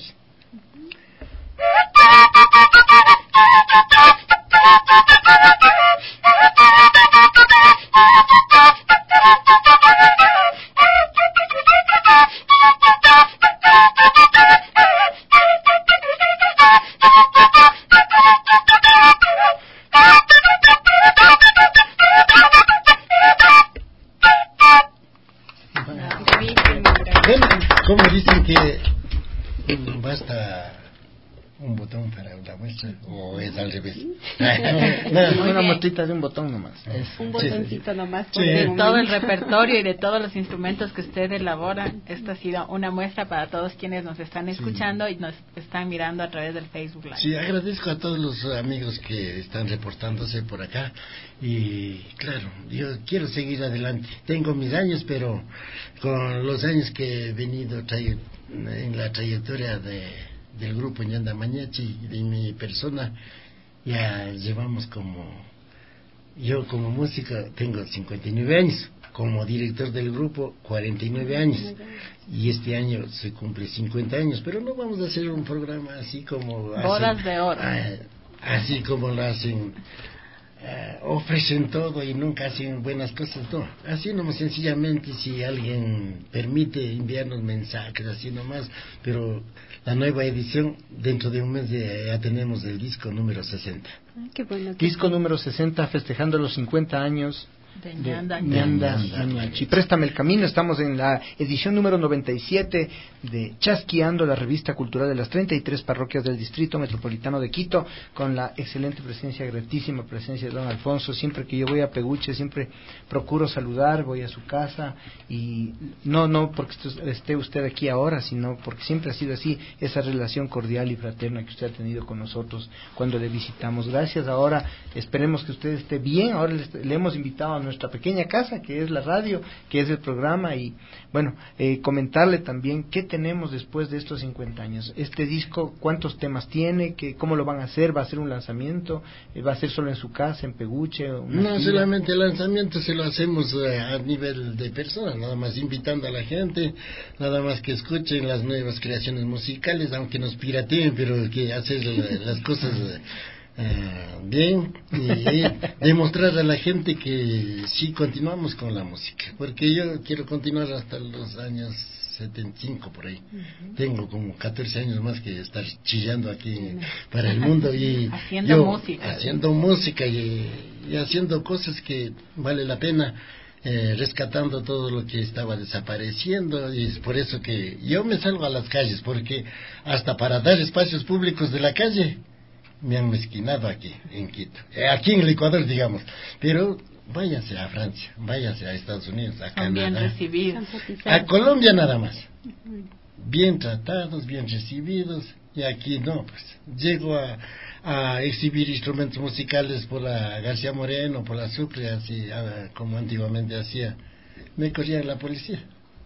Como dicen que basta un botón para la muestra, o es al revés. Una motita de un botón nomás. Un botoncito nomás. Sí. De todo el repertorio y de todos los instrumentos que usted elabora, esta ha sido una muestra para todos quienes nos están escuchando y nos están mirando a través del Facebook Live. Sí, agradezco a todos los amigos que están reportándose por acá, y claro, yo quiero seguir adelante. Tengo mis años, pero con los años que he venido en la trayectoria del grupo Ñanda Mañachi y de mi persona, ya llevamos yo como músico tengo 59 años, como director del grupo 49 años, y este año se cumple 50 años, pero no vamos a hacer un programa así como bodas de oro, así como lo hacen, ofrecen todo y nunca hacen buenas cosas. No, así nomás, sencillamente, si alguien permite enviarnos mensajes, así nomás. Pero la nueva edición, dentro de un mes ya tenemos el disco número 60. Qué bueno. Disco número 60, festejando los 50 años de Ñanda Mañachi. Préstame el camino. Estamos en la edición número 97 de Chasqueando, la revista cultural de las 33 parroquias del Distrito Metropolitano de Quito, con la excelente presencia, gratísima presencia de don Alfonso. Siempre que yo voy a Peguche, siempre procuro saludar, voy a su casa, y no porque esté usted aquí ahora, sino porque siempre ha sido así, esa relación cordial y fraterna que usted ha tenido con nosotros cuando le visitamos. Gracias. Ahora esperemos que usted esté bien. Ahora le hemos invitado a nuestra pequeña casa, que es la radio, que es el programa, y bueno, comentarle también qué tenemos después de estos 50 años. Este disco, ¿cuántos temas tiene? ¿Cómo lo van a hacer? ¿Va a ser un lanzamiento? ¿Va a ser solo en su casa, en Peguche? No, solamente el lanzamiento se lo hacemos a nivel de personas, nada más invitando a la gente, nada más que escuchen las nuevas creaciones musicales, aunque nos pirateen, pero que hacer las cosas Bien, y demostrar a la gente que sí continuamos con la música, porque yo quiero continuar hasta los años 75 por ahí. Tengo como 14 años más que estar chillando aquí para el mundo y haciendo música y haciendo cosas que vale la pena, rescatando todo lo que estaba desapareciendo, y es por eso que yo me salgo a las calles, porque hasta para dar espacios públicos de la calle me han mezquinado aquí en Quito, aquí en el Ecuador, digamos, pero váyase a Francia, váyase a Estados Unidos, a Canadá, bien recibidos, a Colombia nada más, bien tratados, bien recibidos, y aquí no, pues llego a exhibir instrumentos musicales por la García Moreno, por la Sucre, así como antiguamente hacía, me corrían la policía.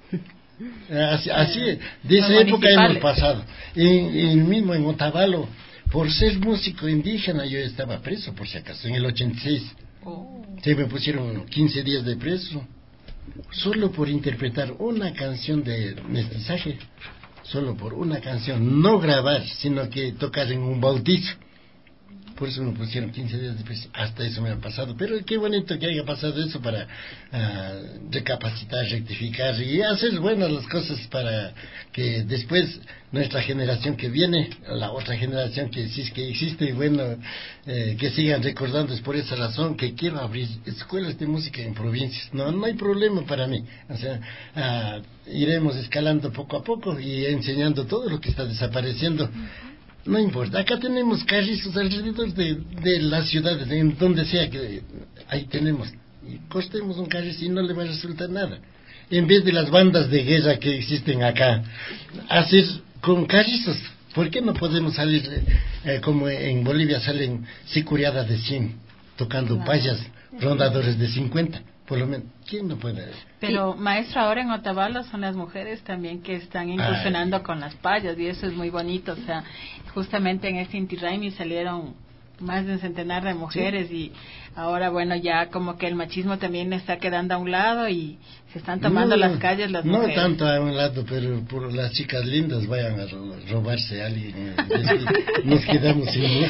Así de esa época hemos pasado. Y mismo en Otavalo, por ser músico indígena, yo estaba preso, por si acaso, en el 86. Se me pusieron 15 días de preso, solo por interpretar una canción de mestizaje, solo por una canción, no grabar, sino que tocar en un bautizo. Por eso me pusieron 15 días de prisión. Hasta eso me ha pasado. Pero qué bonito que haya pasado eso para recapacitar, rectificar y hacer buenas las cosas para que después nuestra generación que viene, la otra generación que sí que existe, y bueno, que sigan recordando. Es por esa razón que quiero abrir escuelas de música en provincias. No hay problema para mí. O sea, iremos escalando poco a poco y enseñando todo lo que está desapareciendo. No importa, acá tenemos carrizos alrededor de las ciudades, en donde sea que ahí tenemos. Y costemos un carrizo y no le va a resultar nada. En vez de las bandas de guerra que existen acá, hacer con carrizos. ¿Por qué no podemos salir como en Bolivia salen sicuriadas de 100, tocando payas, rondadores de 50? Por lo menos, ¿quién no puede? Pero, maestro, ahora en Otavalo son las mujeres también que están incursionando con las payas, y eso es muy bonito. O sea, justamente en este Inti Raymi salieron más de un centenar de mujeres, y ahora, bueno, ya como que el machismo también está quedando a un lado y se están tomando las calles las mujeres. No tanto a un lado, pero por las chicas lindas vayan a robarse a alguien. Nos quedamos sin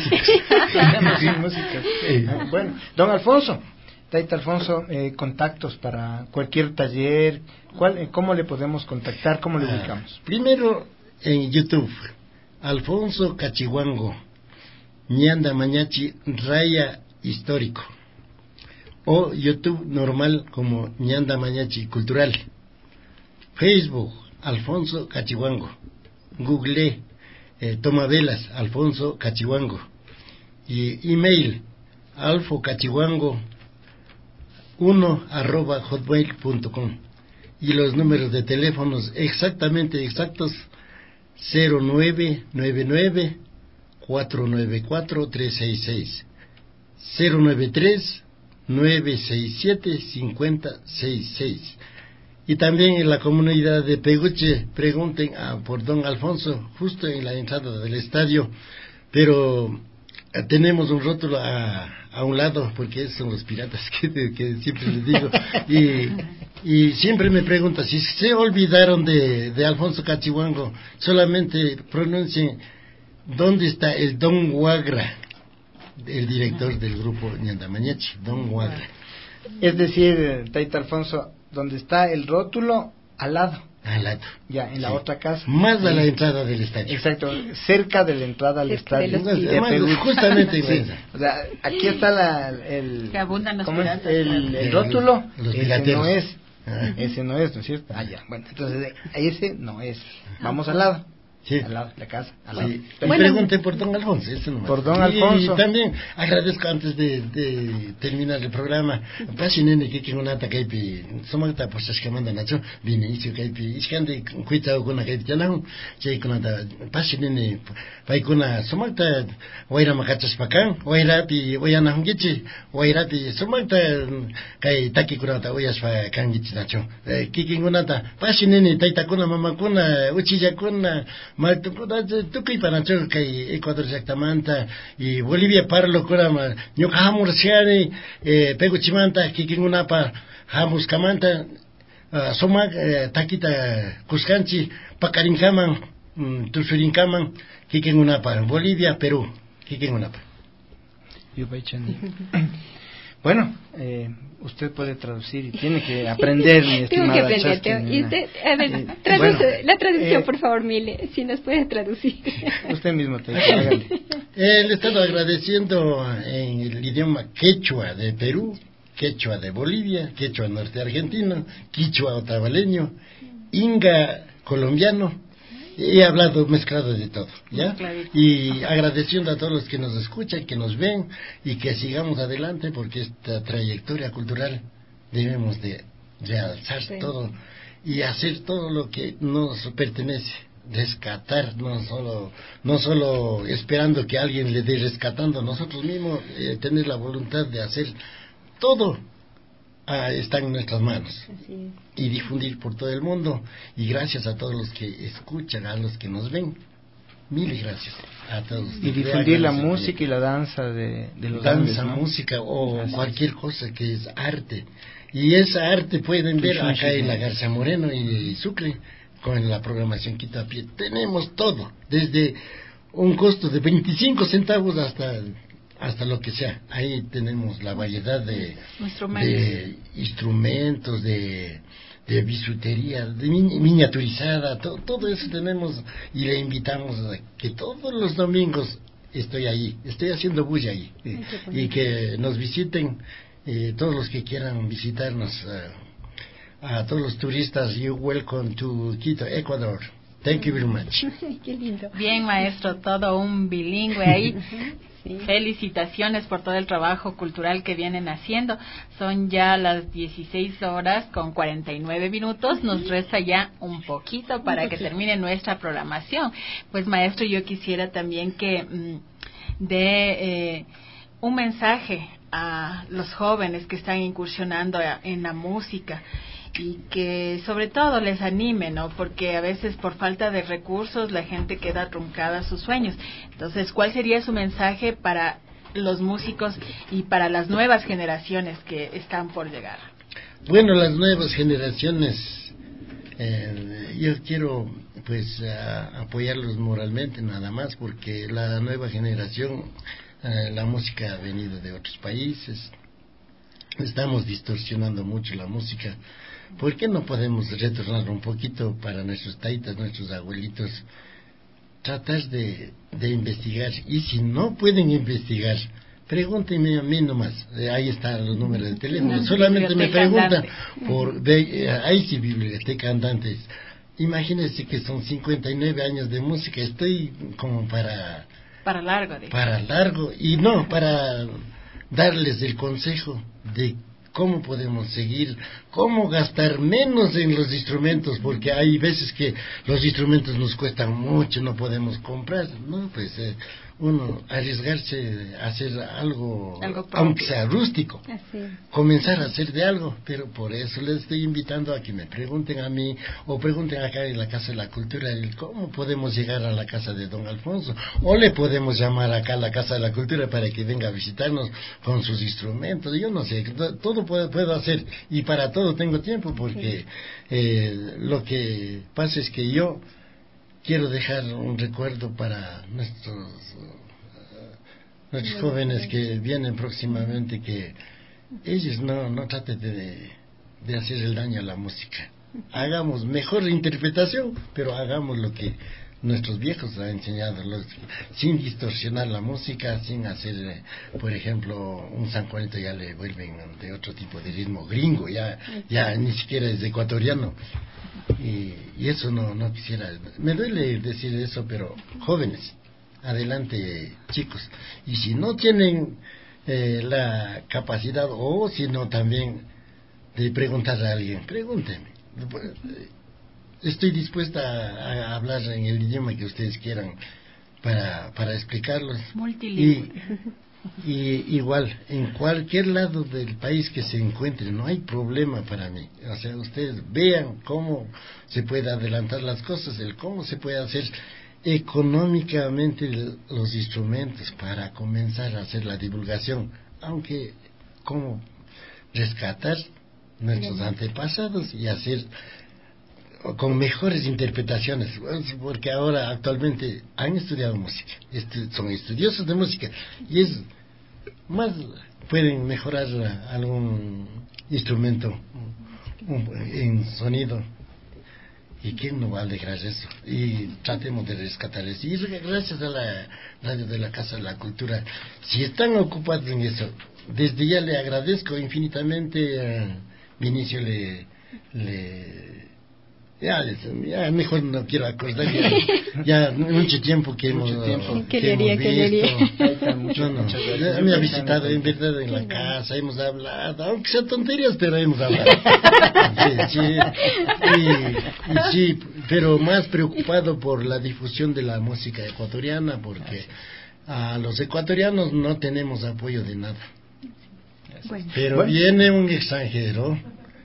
música. Bueno, don Alfonso. Taita Alfonso, contactos para cualquier taller, ¿cómo le podemos contactar? ¿Cómo le ubicamos? Primero en YouTube, Alfonso Cachihuango, Ñanda Mañachi, Raya Histórico, o YouTube normal como Ñanda Mañachi Cultural. Facebook, Alfonso Cachihuango. Google, Tomavelas, Alfonso Cachihuango. Y email, alfocachihuango 1@hotmail.com, y los números de teléfonos exactos 0999 494 366, 093 967 5066. Y también en la comunidad de Peguche pregunten por don Alfonso, justo en la entrada del estadio, pero tenemos un rótulo a un lado, porque esos son los piratas que siempre les digo, y siempre me preguntan si se olvidaron de Alfonso Cachihuango, solamente pronuncien dónde está el Don Huagra, el director del grupo Ñanda Mañachi, Don Huagra. Es decir, Taita Alfonso, donde está el rótulo, al lado. Ya, en la otra casa. Más a la entrada del estadio. Exacto, cerca de la entrada al estadio. Justamente. Sí. O sea, aquí está que abundan los piratas. El rótulo, ese no es, ¿no es cierto? Ya. Bueno, entonces, ese no es. Vamos al lado. Sí. Al lado, la casa, al lado. Sí. Y pregunté por don Alfonso, por don Alfonso. Y también agradezco, antes de terminar el programa, pasinene que una takaipi, somata por que mandan nacho, vine y kaipi, iskande cuita alguna kaipi yanau, che con nada, pasinene, paikuna somata, oira macachas pacan, oira pi, oyana hungichi, oira pi, somata, kai taki kunata, oyas pa kangichi nacho, kikin unata, pasinene, taitakuna, mamakuna, uchiyakuna, Tukuy Panacho, que Ecuador exactamente, y Bolivia parlo kurama, Ñukahamur Siani, Peguchimanta, Kikingunapa, Hamus Kamanta, Somak, Takita Cuscanchi, Pacarincaman, Tusurincaman, Kikingunapa, Bolivia, Perú, Kikingunapa. Bueno, usted puede traducir y tiene que aprender, mi estimada Chasqui. La traducción, por favor, Mile, si nos puede traducir. Usted mismo hágale. Le he estado agradeciendo en el idioma quechua de Perú, quechua de Bolivia, quechua norte argentino, quichua otavaleño, inga colombiano. He hablado mezclado de todo, ¿ya? Y agradeciendo a todos los que nos escuchan, que nos ven y que sigamos adelante, porque esta trayectoria cultural debemos de realzar todo y hacer todo lo que nos pertenece, rescatar, no solo esperando que alguien le dé, rescatando nosotros mismos, tener la voluntad de hacer todo. Está en nuestras manos y difundir por todo el mundo, y gracias a todos los que escuchan, a los que nos ven, mil gracias a todos. Y difundir la música y la danza de los danza, Andes, ¿no? música o cualquier cosa que es arte, y esa arte pueden ver acá en la Garza Moreno y Sucre con la programación Quito a Pie. Tenemos todo, desde un costo de 25 centavos hasta lo que sea. Ahí tenemos la variedad de instrumentos, de bisutería, de miniaturizada, todo eso tenemos, y le invitamos a que todos los domingos estoy haciendo bulla ahí, y que nos visiten, todos los que quieran visitarnos, a todos los turistas. You welcome to Quito, Ecuador. Thank you very much. Qué lindo. Bien, maestro, todo un bilingüe ahí. Sí. Felicitaciones por todo el trabajo cultural que vienen haciendo. Son ya las 16:49. Nos resta ya un poquito para que termine nuestra programación. Pues, maestro, yo quisiera también que dé un mensaje a los jóvenes que están incursionando en la música, y que sobre todo les anime, ¿no? Porque a veces por falta de recursos la gente queda truncada a sus sueños. Entonces, ¿cuál sería su mensaje para los músicos y para las nuevas generaciones que están por llegar? Bueno, las nuevas generaciones, yo quiero pues apoyarlos moralmente nada más, porque la nueva generación, la música ha venido de otros países, estamos distorsionando mucho la música. ¿Por qué no podemos retornar un poquito para nuestros taitas, nuestros abuelitos? Tratar de investigar, y si no pueden investigar, pregúntenme a mí nomás. Ahí están los números de teléfono. Solamente me preguntan ahí sí, biblioteca andantes. Imagínense que son 59 años de música. Estoy como para largo, y no para darles el consejo de cómo podemos seguir, cómo gastar menos en los instrumentos, porque hay veces que los instrumentos nos cuestan mucho, no podemos comprar, ¿no? Pues uno arriesgarse a hacer algo aunque sea rústico, comenzar a hacer de algo. Pero por eso les estoy invitando a que me pregunten a mí, o pregunten acá en la Casa de la Cultura, cómo podemos llegar a la casa de don Alfonso, o le podemos llamar acá a la Casa de la Cultura para que venga a visitarnos con sus instrumentos. Yo no sé, todo puedo hacer, y para todo tengo tiempo, porque lo que pasa es que yo quiero dejar un recuerdo para nuestros jóvenes que vienen próximamente, que ellos no traten de hacer el daño a la música. Hagamos mejor interpretación, pero hagamos lo que nuestros viejos han enseñado, sin distorsionar la música, sin hacer, por ejemplo, un San Juanito ya le vuelven de otro tipo de ritmo gringo, ya ni siquiera es ecuatoriano. Y eso no quisiera, me duele decir eso, pero jóvenes, adelante, chicos, y si no tienen la capacidad, o si no también de preguntar a alguien, pregúntenme, estoy dispuesta a hablar en el idioma que ustedes quieran para explicarlos. Multilingüe. Y igual, en cualquier lado del país que se encuentre, no hay problema para mí. O sea, ustedes vean cómo se puede adelantar las cosas, cómo se puede hacer económicamente los instrumentos para comenzar a hacer la divulgación, aunque cómo rescatar nuestros antepasados y hacer con mejores interpretaciones, porque ahora actualmente han estudiado música, son estudiosos de música, y es más pueden mejorar algún instrumento en sonido. ¿Y quién no va a alegrar eso? Y tratemos de rescatar eso. Y gracias a la radio de la Casa de la Cultura, si están ocupados en eso, desde ya le agradezco infinitamente a Vinicio, ya mejor no quiero acordar, ya mucho tiempo que hemos visto. Me ha visitado en verdad en la casa, hemos hablado, aunque sean tonterías, pero hemos hablado. Sí, pero más preocupado por la difusión de la música ecuatoriana, porque a los ecuatorianos no tenemos apoyo de nada. Pero viene un extranjero,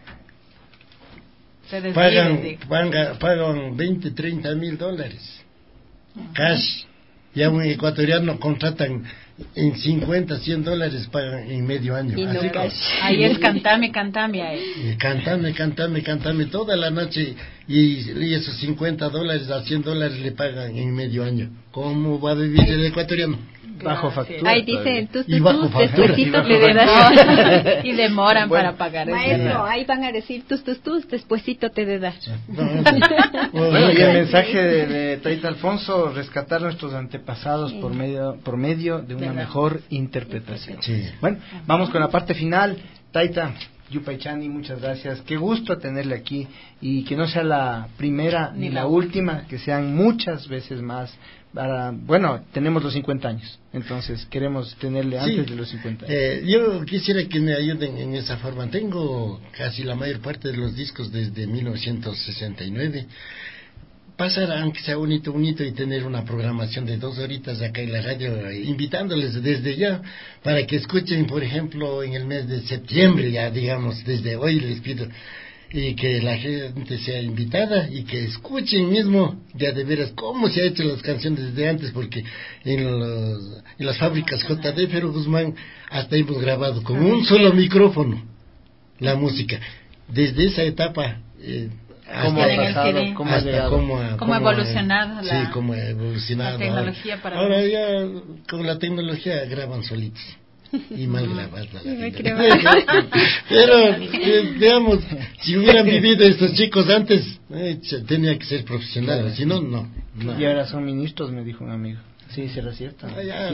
pagan 20, 30 mil dólares cash, y a un ecuatoriano contratan en 50, 100 dólares, pagan en medio año. Y no ahí es cantame ahí. Cantame toda la noche, y esos 50 dólares a 100 dólares le pagan en medio año. ¿Cómo va a vivir el ecuatoriano? Bajo factura. Ahí dicen, despuésito le das. Y demoran para pagar. Maestro, ahí van a decir, despuésito te de dar. Bueno, y el mensaje de Taita Alfonso, rescatar nuestros antepasados por medio de una mejor interpretación. Sí. Bueno, vamos con la parte final. Taita Yupaychani, muchas gracias. Qué gusto tenerle aquí, y que no sea la primera ni la última, que sean muchas veces más. Tenemos los 50 años, entonces queremos tenerle antes de los 50 años. Yo quisiera que me ayuden en esa forma. Tengo casi la mayor parte de los discos desde 1969. Pasar, aunque sea un hito, y tener una programación de 2 horitas acá en la radio, invitándoles desde ya, para que escuchen, por ejemplo, en el mes de septiembre, ya digamos, desde hoy les pido, y que la gente sea invitada y que escuchen mismo ya de veras cómo se ha hecho las canciones desde antes, porque en las fábricas JD Ferro Guzmán hasta hemos grabado con un solo micrófono la música. Desde esa etapa cómo ha evolucionado la tecnología para ahora ya con la tecnología graban solitos. Y mal grabada pero veamos, si hubieran vivido estos chicos antes, tenía que ser profesionales, si no. Y ahora son ministros, me dijo un amigo. Sí, será cierto.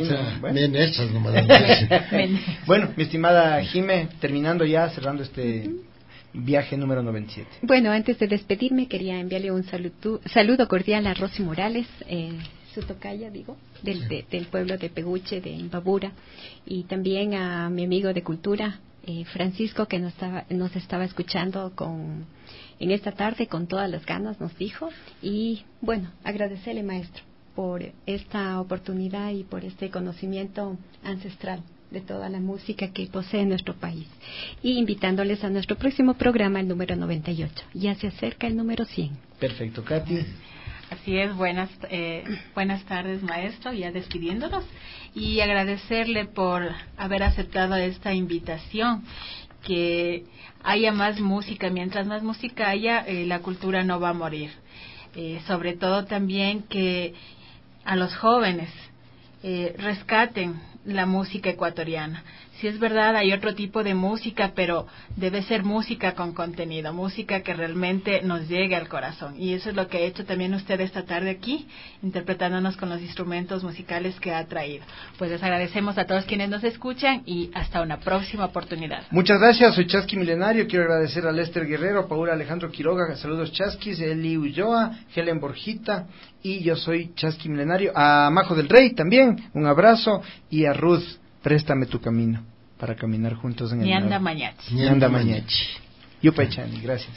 Bueno, mi estimada Jime, terminando ya, cerrando este viaje número 97. Bueno, antes de despedirme quería enviarle un saludo cordial a Rosy Morales, su tocaya, del pueblo de Peguche, de Imbabura, y también a mi amigo de cultura, Francisco, que nos estaba escuchando en esta tarde con todas las ganas, nos dijo. Y bueno, agradecerle, maestro, por esta oportunidad y por este conocimiento ancestral de toda la música que posee nuestro país, y invitándoles a nuestro próximo programa, el número 98. Ya se acerca el número 100. Perfecto, Katy. Así es, buenas tardes, maestro, ya despidiéndonos, y agradecerle por haber aceptado esta invitación, que haya más música. Mientras más música haya, la cultura no va a morir. Sobre todo también que a los jóvenes rescaten la música ecuatoriana. Si es verdad, hay otro tipo de música, pero debe ser música con contenido, música que realmente nos llegue al corazón. Y eso es lo que ha hecho también usted esta tarde aquí, interpretándonos con los instrumentos musicales que ha traído. Pues les agradecemos a todos quienes nos escuchan, y hasta una próxima oportunidad. Muchas gracias, soy Chasqui Milenario. Quiero agradecer a Lester Guerrero, a Paul Alejandro Quiroga, saludos Chasquis, Eli Ulloa, Helen Borjita, y yo soy Chasqui Milenario. A Majo del Rey también, un abrazo, y a Ruth, préstame tu camino para caminar juntos en el Ñanda Mañachi. Ñanda Mañachi. Yupaychani, gracias.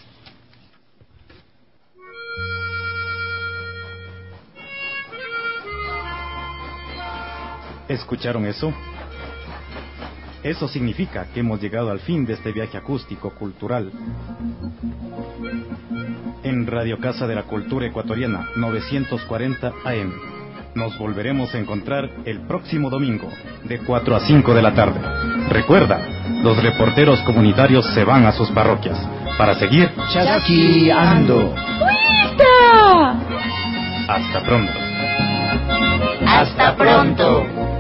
¿Escucharon eso? Eso significa que hemos llegado al fin de este viaje acústico cultural. En Radio Casa de la Cultura Ecuatoriana, 940 AM. Nos volveremos a encontrar el próximo domingo, de 4 a 5 de la tarde. Recuerda, los reporteros comunitarios se van a sus parroquias para seguir chasqueando. Hasta pronto. Hasta pronto.